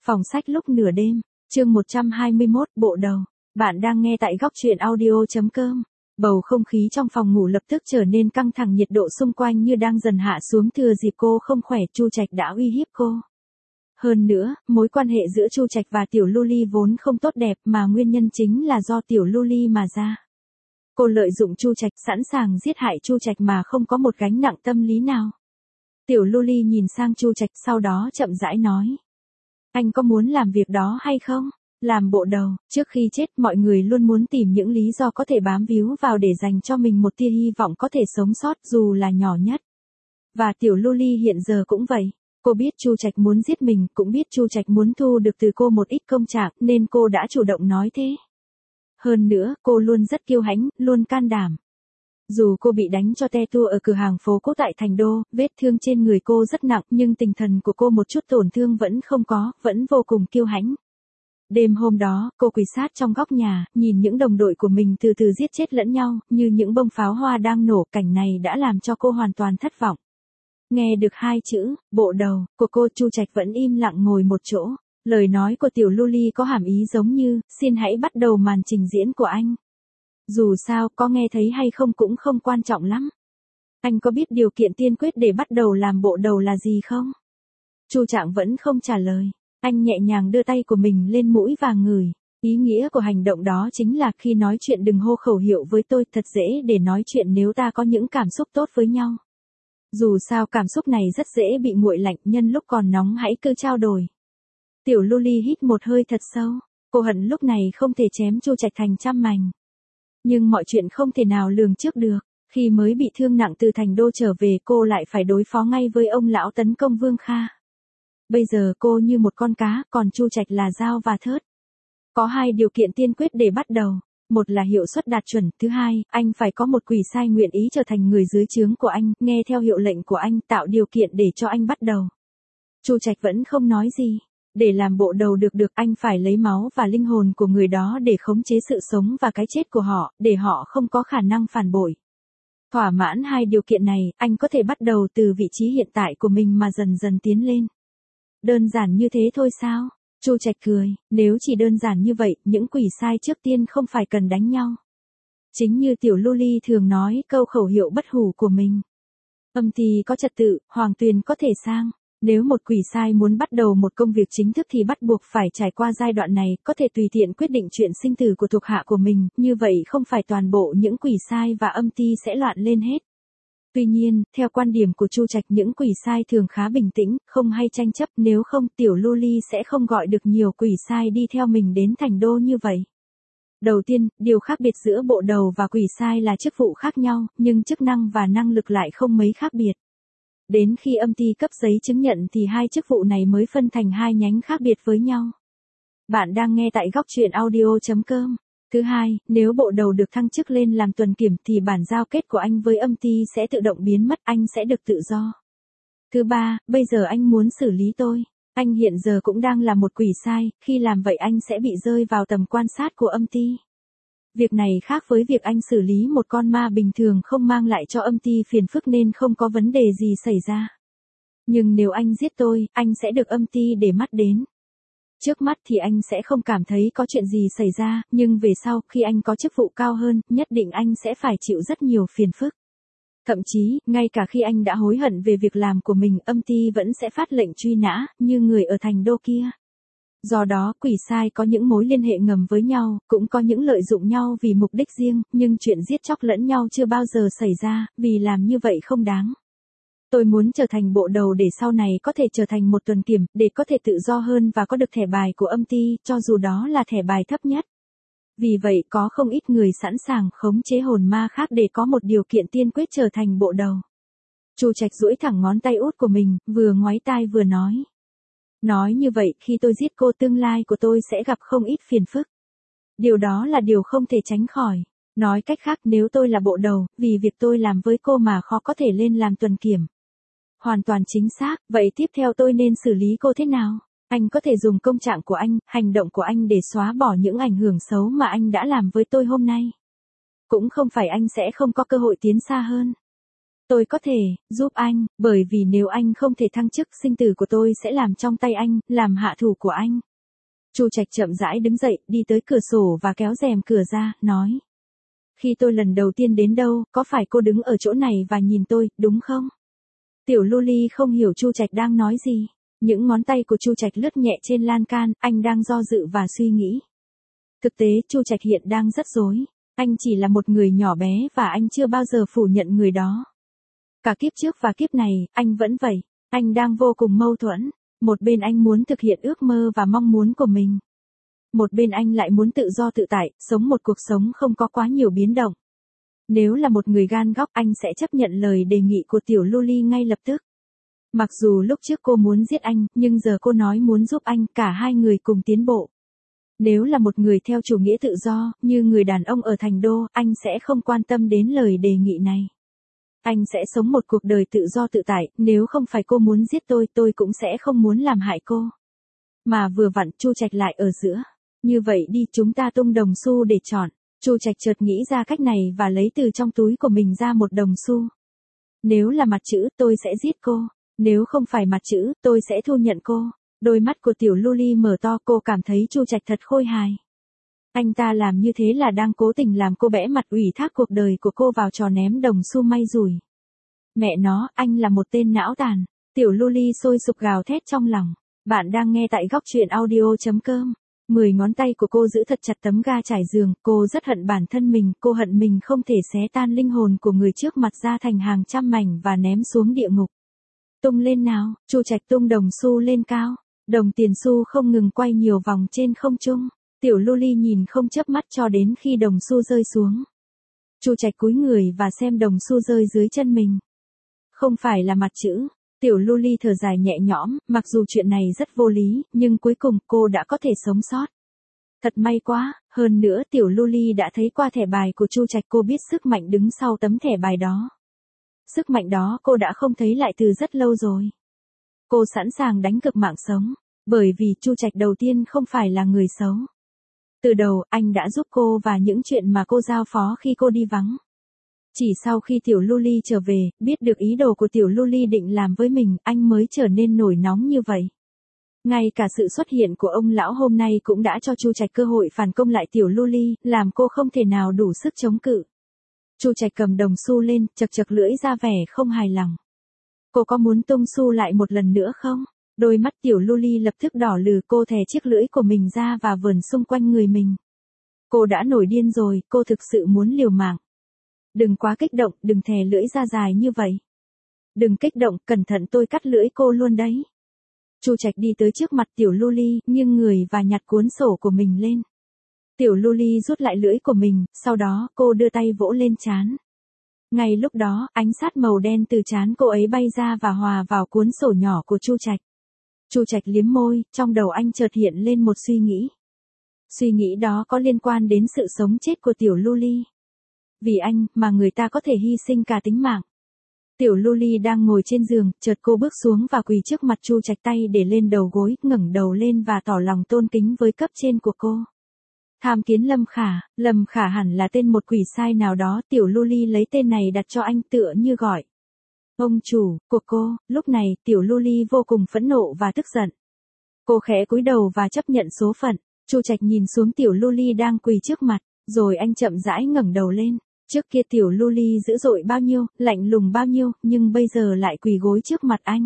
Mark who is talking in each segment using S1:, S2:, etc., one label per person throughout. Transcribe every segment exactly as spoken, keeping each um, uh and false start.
S1: Phòng sách lúc nửa đêm, chương một trăm hai mươi mốt, bộ đầu. Bạn đang nghe tại góc truyện audio chấm com. Bầu không khí trong phòng ngủ lập tức trở nên căng thẳng, nhiệt độ xung quanh như đang dần hạ xuống thừa dịp cô không khỏe. Chu Trạch đã uy hiếp cô. Hơn nữa, mối quan hệ giữa Chu Trạch và Tiểu Luli vốn không tốt đẹp, mà nguyên nhân chính là do Tiểu Luli mà ra. Cô lợi dụng Chu Trạch, sẵn sàng giết hại Chu Trạch mà không có một gánh nặng tâm lý nào. Tiểu Luli nhìn sang Chu Trạch, sau đó chậm rãi nói: "Anh có muốn làm việc đó hay không?" Làm bộ đầu, trước khi chết mọi người luôn muốn tìm những lý do có thể bám víu vào để dành cho mình một tia hy vọng có thể sống sót dù là nhỏ nhất. Và Tiểu Luli hiện giờ cũng vậy. Cô biết Chu Trạch muốn giết mình, cũng biết Chu Trạch muốn thu được từ cô một ít công trạng, nên cô đã chủ động nói thế. Hơn nữa, cô luôn rất kiêu hãnh, luôn can đảm. Dù cô bị đánh cho te tua ở cửa hàng phố Cố tại Thành Đô, vết thương trên người cô rất nặng, nhưng tinh thần của cô một chút tổn thương vẫn không có, vẫn vô cùng kiêu hãnh. Đêm hôm đó, cô quỳ sát trong góc nhà, nhìn những đồng đội của mình từ từ giết chết lẫn nhau, như những bông pháo hoa đang nổ. Cảnh này đã làm cho cô hoàn toàn thất vọng. Nghe được hai chữ, bộ đầu, của cô, Chu Trạch vẫn im lặng ngồi một chỗ. Lời nói của Tiểu Luli có hàm ý giống như, xin hãy bắt đầu màn trình diễn của anh. Dù sao, có nghe thấy hay không cũng không quan trọng lắm. Anh có biết điều kiện tiên quyết để bắt đầu làm bộ đầu là gì không? Chu Trạng vẫn không trả lời. Anh nhẹ nhàng đưa tay của mình lên mũi và ngửi. Ý nghĩa của hành động đó chính là khi nói chuyện đừng hô khẩu hiệu với tôi, thật dễ để nói chuyện nếu ta có những cảm xúc tốt với nhau. Dù sao cảm xúc này rất dễ bị nguội lạnh, nhân lúc còn nóng hãy cứ trao đổi. Tiểu Luli hít một hơi thật sâu. Cô hận lúc này không thể chém Chu Trạch thành trăm mảnh. Nhưng mọi chuyện không thể nào lường trước được. Khi mới bị thương nặng từ Thành Đô trở về, cô lại phải đối phó ngay với ông lão tấn công Vương Kha. Bây giờ cô như một con cá, còn Chu Trạch là dao và thớt. Có hai điều kiện tiên quyết để bắt đầu. Một là hiệu suất đạt chuẩn, thứ hai, anh phải có một quỷ sai nguyện ý trở thành người dưới trướng của anh, nghe theo hiệu lệnh của anh, tạo điều kiện để cho anh bắt đầu. Chu Trạch vẫn không nói gì. Để làm bộ đầu được được, anh phải lấy máu và linh hồn của người đó để khống chế sự sống và cái chết của họ, để họ không có khả năng phản bội. Thỏa mãn hai điều kiện này, anh có thể bắt đầu từ vị trí hiện tại của mình mà dần dần tiến lên. Đơn giản như thế thôi sao? Chu Trạch cười, nếu chỉ đơn giản như vậy, những quỷ sai trước tiên không phải cần đánh nhau. Chính như Tiểu Luli thường nói câu khẩu hiệu bất hủ của mình. Âm ty có trật tự, hoàng tuyền có thể sang. Nếu một quỷ sai muốn bắt đầu một công việc chính thức thì bắt buộc phải trải qua giai đoạn này, có thể tùy tiện quyết định chuyện sinh tử của thuộc hạ của mình, như vậy không phải toàn bộ những quỷ sai và âm ty sẽ loạn lên hết. Tuy nhiên, theo quan điểm của Chu Trạch, những quỷ sai thường khá bình tĩnh, không hay tranh chấp, nếu không Tiểu Luli sẽ không gọi được nhiều quỷ sai đi theo mình đến Thành Đô như vậy. Đầu tiên, điều khác biệt giữa bộ đầu và quỷ sai là chức vụ khác nhau, nhưng chức năng và năng lực lại không mấy khác biệt. Đến khi âm ty cấp giấy chứng nhận thì hai chức vụ này mới phân thành hai nhánh khác biệt với nhau. Bạn đang nghe tại góc truyện audio chấm com. Thứ hai, nếu bộ đầu được thăng chức lên làm tuần kiểm thì bản giao kết của anh với âm ty sẽ tự động biến mất, anh sẽ được tự do. Thứ ba, bây giờ anh muốn xử lý tôi. Anh hiện giờ cũng đang là một quỷ sai, khi làm vậy anh sẽ bị rơi vào tầm quan sát của âm ty. Việc này khác với việc anh xử lý một con ma bình thường, không mang lại cho âm ty phiền phức nên không có vấn đề gì xảy ra. Nhưng nếu anh giết tôi, anh sẽ được âm ty để mắt đến. Trước mắt thì anh sẽ không cảm thấy có chuyện gì xảy ra, nhưng về sau, khi anh có chức vụ cao hơn, nhất định anh sẽ phải chịu rất nhiều phiền phức. Thậm chí, ngay cả khi anh đã hối hận về việc làm của mình, âm ty vẫn sẽ phát lệnh truy nã, như người ở Thành Đô kia. Do đó, quỷ sai có những mối liên hệ ngầm với nhau, cũng có những lợi dụng nhau vì mục đích riêng, nhưng chuyện giết chóc lẫn nhau chưa bao giờ xảy ra, vì làm như vậy không đáng. Tôi muốn trở thành bộ đầu để sau này có thể trở thành một tuần kiểm, để có thể tự do hơn và có được thẻ bài của âm ty, cho dù đó là thẻ bài thấp nhất. Vì vậy có không ít người sẵn sàng khống chế hồn ma khác để có một điều kiện tiên quyết trở thành bộ đầu. Chu Trạch duỗi thẳng ngón tay út của mình, vừa ngoáy tai vừa nói. Nói như vậy, khi tôi giết cô, tương lai của tôi sẽ gặp không ít phiền phức. Điều đó là điều không thể tránh khỏi. Nói cách khác, nếu tôi là bộ đầu, vì việc tôi làm với cô mà khó có thể lên làm tuần kiểm. Hoàn toàn chính xác, vậy tiếp theo tôi nên xử lý cô thế nào? Anh có thể dùng công trạng của anh, hành động của anh để xóa bỏ những ảnh hưởng xấu mà anh đã làm với tôi hôm nay. Cũng không phải anh sẽ không có cơ hội tiến xa hơn. Tôi có thể giúp anh, bởi vì nếu anh không thể thăng chức, sinh tử của tôi sẽ làm trong tay anh, làm hạ thủ của anh. Chu Trạch chậm rãi đứng dậy, đi tới cửa sổ và kéo rèm cửa ra, nói. Khi tôi lần đầu tiên đến đâu, có phải cô đứng ở chỗ này và nhìn tôi, đúng không? Tiểu Luli không hiểu Chu Trạch đang nói gì. Những ngón tay của Chu Trạch lướt nhẹ trên lan can, anh đang do dự và suy nghĩ. Thực tế, Chu Trạch hiện đang rất rối. Anh chỉ là một người nhỏ bé và anh chưa bao giờ phủ nhận người đó. Cả kiếp trước và kiếp này, anh vẫn vậy. Anh đang vô cùng mâu thuẫn. Một bên anh muốn thực hiện ước mơ và mong muốn của mình. Một bên anh lại muốn tự do tự tại, sống một cuộc sống không có quá nhiều biến động. Nếu là một người gan góc, anh sẽ chấp nhận lời đề nghị của Tiểu Luli ngay lập tức. Mặc dù lúc trước cô muốn giết anh, nhưng giờ cô nói muốn giúp anh, cả hai người cùng tiến bộ. Nếu là một người theo chủ nghĩa tự do, như người đàn ông ở thành đô, anh sẽ không quan tâm đến lời đề nghị này. Anh sẽ sống một cuộc đời tự do tự tại, nếu không phải cô muốn giết tôi, tôi cũng sẽ không muốn làm hại cô. Mà vừa vặn Chu Trạch lại ở giữa. Như vậy đi, chúng ta tung đồng xu để chọn. Chu Trạch chợt nghĩ ra cách này và lấy từ trong túi của mình ra một đồng xu. Nếu là mặt chữ, tôi sẽ giết cô. Nếu không phải mặt chữ, tôi sẽ thu nhận cô. Đôi mắt của Tiểu Luli mở to, cô cảm thấy Chu Trạch thật khôi hài. Anh ta làm như thế là đang cố tình làm cô bẽ mặt, ủy thác cuộc đời của cô vào trò ném đồng xu may rủi. Mẹ nó, anh là một tên não tàn. Tiểu Luli sôi sục gào thét trong lòng. Bạn đang nghe tại góc truyện audio chấm com. Mười ngón tay của cô giữ thật chặt tấm ga trải giường, cô rất hận bản thân mình, cô hận mình không thể xé tan linh hồn của người trước mặt ra thành hàng trăm mảnh và ném xuống địa ngục. Tung lên nào, Chu Trạch tung đồng xu lên cao, đồng tiền xu không ngừng quay nhiều vòng trên không trung. Tiểu Luli nhìn không chớp mắt cho đến khi đồng xu rơi xuống. Chu Trạch cúi người và xem đồng xu rơi dưới chân mình. Không phải là mặt chữ. Tiểu Luli thở dài nhẹ nhõm, mặc dù chuyện này rất vô lý, nhưng cuối cùng cô đã có thể sống sót. Thật may quá, hơn nữa Tiểu Luli đã thấy qua thẻ bài của Chu Trạch, cô biết sức mạnh đứng sau tấm thẻ bài đó. Sức mạnh đó cô đã không thấy lại từ rất lâu rồi. Cô sẵn sàng đánh cược mạng sống, bởi vì Chu Trạch đầu tiên không phải là người xấu. Từ đầu, anh đã giúp cô và những chuyện mà cô giao phó khi cô đi vắng. Chỉ sau khi Tiểu Luli trở về, biết được ý đồ của Tiểu Luli định làm với mình, anh mới trở nên nổi nóng như vậy. Ngay cả sự xuất hiện của ông lão hôm nay cũng đã cho Chu Trạch cơ hội phản công lại Tiểu Luli, làm cô không thể nào đủ sức chống cự. Chu Trạch cầm đồng xu lên, chật chật lưỡi ra vẻ không hài lòng. Cô có muốn tung xu lại một lần nữa không? Đôi mắt Tiểu Luli lập tức đỏ lừ, cô thè chiếc lưỡi của mình ra và vờn xung quanh người mình. Cô đã nổi điên rồi, cô thực sự muốn liều mạng. Đừng quá kích động, đừng thè lưỡi ra dài như vậy. Đừng kích động, cẩn thận tôi cắt lưỡi cô luôn đấy. Chu Trạch đi tới trước mặt Tiểu Luli, nghiêng người và nhặt cuốn sổ của mình lên. Tiểu Luli rút lại lưỡi của mình, sau đó cô đưa tay vỗ lên trán. Ngay lúc đó, ánh sát màu đen từ trán cô ấy bay ra và hòa vào cuốn sổ nhỏ của Chu Trạch. Chu Trạch liếm môi, trong đầu anh chợt hiện lên một suy nghĩ. Suy nghĩ đó có liên quan đến sự sống chết của Tiểu Luli. Vì anh, mà người ta có thể hy sinh cả tính mạng. Tiểu Luli đang ngồi trên giường, chợt cô bước xuống và quỳ trước mặt Chu Trạch, tay để lên đầu gối, ngẩng đầu lên và tỏ lòng tôn kính với cấp trên của cô. Tham kiến Lâm Khả, Lâm Khả hẳn là tên một quỷ sai nào đó, Tiểu Luli lấy tên này đặt cho anh tựa như gọi. Ông chủ, của cô, lúc này, Tiểu Luli vô cùng phẫn nộ và tức giận. Cô khẽ cúi đầu và chấp nhận số phận. Chu Trạch nhìn xuống Tiểu Luli đang quỳ trước mặt, rồi anh chậm rãi ngẩng đầu lên. Trước kia Tiểu Luli dữ dội bao nhiêu, lạnh lùng bao nhiêu, nhưng bây giờ lại quỳ gối trước mặt anh.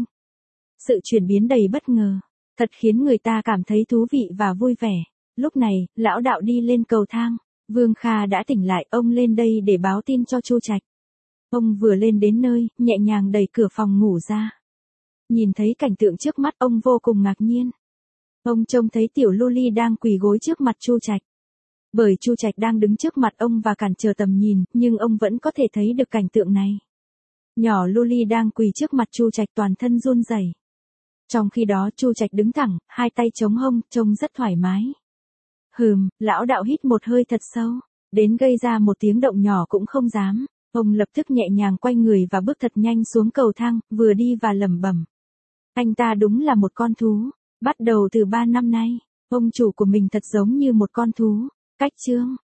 S1: Sự chuyển biến đầy bất ngờ, thật khiến người ta cảm thấy thú vị và vui vẻ. Lúc này, lão đạo đi lên cầu thang. Vương Kha đã tỉnh lại, ông lên đây để báo tin cho Chu Trạch. Ông vừa lên đến nơi, nhẹ nhàng đẩy cửa phòng ngủ ra. Nhìn thấy cảnh tượng trước mắt, ông vô cùng ngạc nhiên. Ông trông thấy Tiểu Luli đang quỳ gối trước mặt Chu Trạch. Bởi Chu Trạch đang đứng trước mặt ông và cản trở tầm nhìn, nhưng ông vẫn có thể thấy được cảnh tượng này. Nhỏ Luli đang quỳ trước mặt Chu Trạch, toàn thân run rẩy. Trong khi đó Chu Trạch đứng thẳng, hai tay chống hông, trông rất thoải mái. Hừm, lão đạo hít một hơi thật sâu, đến gây ra một tiếng động nhỏ cũng không dám. Ông lập tức nhẹ nhàng quay người và bước thật nhanh xuống cầu thang, vừa đi và lẩm bẩm. Anh ta đúng là một con thú. Bắt đầu từ ba năm nay, ông chủ của mình thật giống như một con thú. Cách chương